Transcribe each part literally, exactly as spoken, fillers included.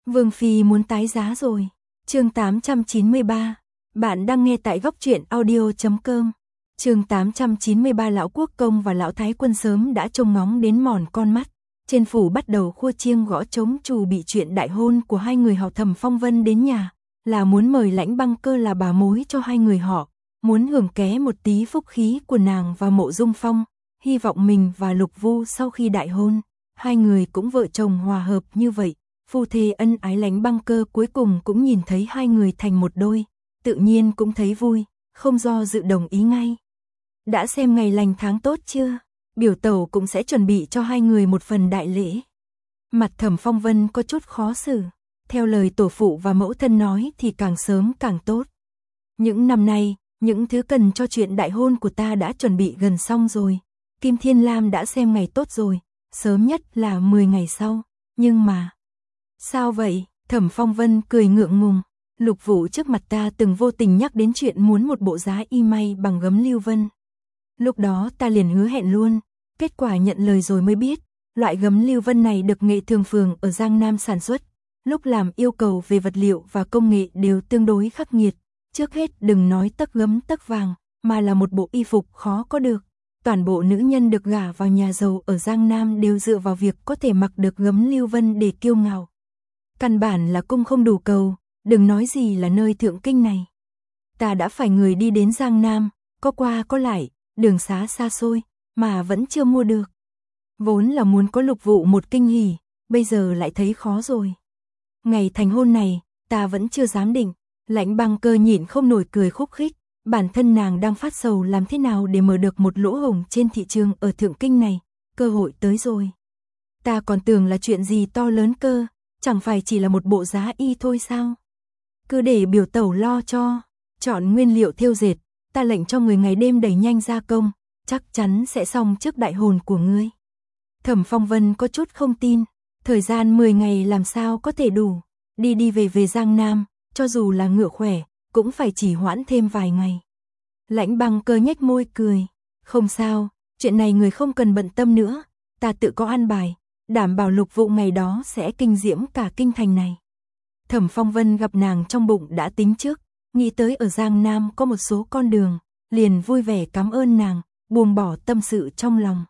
Vương Phi muốn tái giá rồi. Chương tám trăm chín mươi ba. Bạn đang nghe tại góc truyện audio chấm com. Chương tám trăm chín mươi ba. Lão Quốc Công và Lão Thái Quân sớm đã trông ngóng đến mòn con mắt. Trên phủ bắt đầu khua chiêng gõ trống trù bị chuyện đại hôn của hai người họ Thẩm Phong Vân đến nhà, là muốn mời Lãnh Băng Cơ là bà mối cho hai người họ, muốn hưởng ké một tí phúc khí của nàng và Mộ Dung Phong, hy vọng mình và Lục Vu sau khi đại hôn, hai người cũng vợ chồng hòa hợp như vậy. Phu thê ân ái. Lãnh Băng Cơ cuối cùng cũng nhìn thấy hai người thành một đôi, tự nhiên cũng thấy vui, không do dự đồng ý ngay. Đã xem ngày lành tháng tốt chưa? Biểu tẩu cũng sẽ chuẩn bị cho hai người một phần đại lễ. Mặt Thẩm Phong Vân có chút khó xử, theo lời tổ phụ và mẫu thân nói thì càng sớm càng tốt. Những năm nay, những thứ cần cho chuyện đại hôn của ta đã chuẩn bị gần xong rồi. Kim Thiên Lam đã xem ngày tốt rồi, sớm nhất là mười ngày sau, nhưng mà... Sao vậy? Thẩm Phong Vân cười ngượng ngùng. Lục Vũ trước mặt ta từng vô tình nhắc đến chuyện muốn một bộ giá y may bằng gấm lưu vân. Lúc đó ta liền hứa hẹn luôn, kết quả nhận lời rồi mới biết, loại gấm lưu vân này được Nghệ Thường Phường ở Giang Nam sản xuất. Lúc làm yêu cầu về vật liệu và công nghệ đều tương đối khắc nghiệt, trước hết đừng nói tấc gấm tấc vàng, mà là một bộ y phục khó có được. Toàn bộ nữ nhân được gả vào nhà giàu ở Giang Nam đều dựa vào việc có thể mặc được gấm lưu vân để kiêu ngạo. Căn bản là cung không đủ cầu, đừng nói gì là nơi thượng kinh này. Ta đã phải người đi đến Giang Nam, có qua có lại, đường xá xa xôi, mà vẫn chưa mua được. Vốn là muốn có Lục Vụ một kinh hỉ, bây giờ lại thấy khó rồi. Ngày thành hôn này, ta vẫn chưa dám định. Lãnh Băng Cơ nhịn không nổi cười khúc khích, bản thân nàng đang phát sầu làm thế nào để mở được một lỗ hổng trên thị trường ở thượng kinh này, cơ hội tới rồi. Ta còn tưởng là chuyện gì to lớn cơ, chẳng phải chỉ là một bộ giá y thôi sao? Cứ để biểu tẩu lo cho, chọn nguyên liệu thêu dệt, ta lệnh cho người ngày đêm đẩy nhanh gia công, chắc chắn sẽ xong trước đại hôn của ngươi. Thẩm Phong Vân có chút không tin, thời gian mười ngày làm sao có thể đủ, đi đi về về Giang Nam, cho dù là ngựa khỏe, cũng phải chỉ hoãn thêm vài ngày. Lãnh Băng Cơ nhếch môi cười, không sao, chuyện này người không cần bận tâm nữa, ta tự có an bài, đảm bảo Lục Vụ ngày đó sẽ kinh diễm cả kinh thành này. Thẩm Phong Vân gặp nàng trong bụng đã tính trước, nghĩ tới ở Giang Nam có một số con đường, liền vui vẻ cảm ơn nàng, buông bỏ tâm sự trong lòng.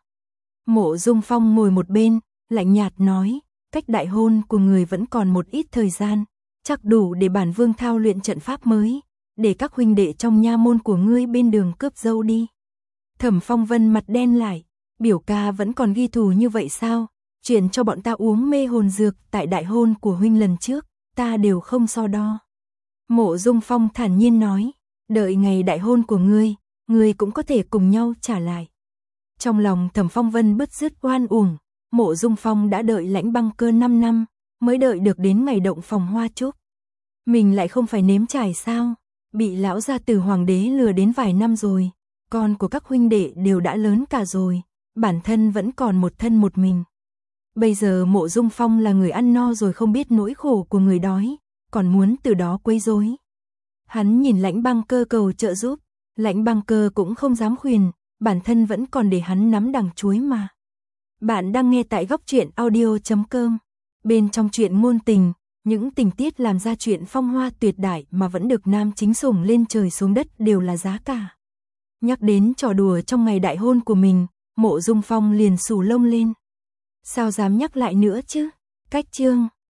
Mộ Dung Phong ngồi một bên, lạnh nhạt nói, cách đại hôn của người vẫn còn một ít thời gian, chắc đủ để bản vương thao luyện trận pháp mới, để các huynh đệ trong nha môn của ngươi bên đường cướp dâu đi. Thẩm Phong Vân mặt đen lại, biểu ca vẫn còn ghi thù như vậy sao? Chuyện cho bọn ta uống mê hồn dược tại đại hôn của huynh lần trước, ta đều không so đo. Mộ Dung Phong thản nhiên nói, đợi ngày đại hôn của ngươi, ngươi cũng có thể cùng nhau trả lại. Trong lòng Thẩm Phong Vân bứt rứt oan uổng, Mộ Dung Phong đã đợi Lãnh Băng Cơ năm năm, mới đợi được đến ngày động phòng hoa trúc. Mình lại không phải nếm trải sao, bị lão gia tử hoàng đế lừa đến vài năm rồi, con của các huynh đệ đều đã lớn cả rồi, bản thân vẫn còn một thân một mình. Bây giờ Mộ Dung Phong là người ăn no rồi không biết nỗi khổ của người đói, còn muốn từ đó quấy rối. Hắn nhìn Lãnh Băng Cơ cầu trợ giúp, Lãnh Băng Cơ cũng không dám khuyên, bản thân vẫn còn để hắn nắm đằng chuối mà. Bạn đang nghe tại góc truyện audio chấm com. Bên trong truyện ngôn tình, những tình tiết làm ra chuyện phong hoa tuyệt đại mà vẫn được nam chính sủng lên trời xuống đất đều là giá cả. Nhắc đến trò đùa trong ngày đại hôn của mình, Mộ Dung Phong liền xù lông lên. Sao dám nhắc lại nữa chứ? Cách chương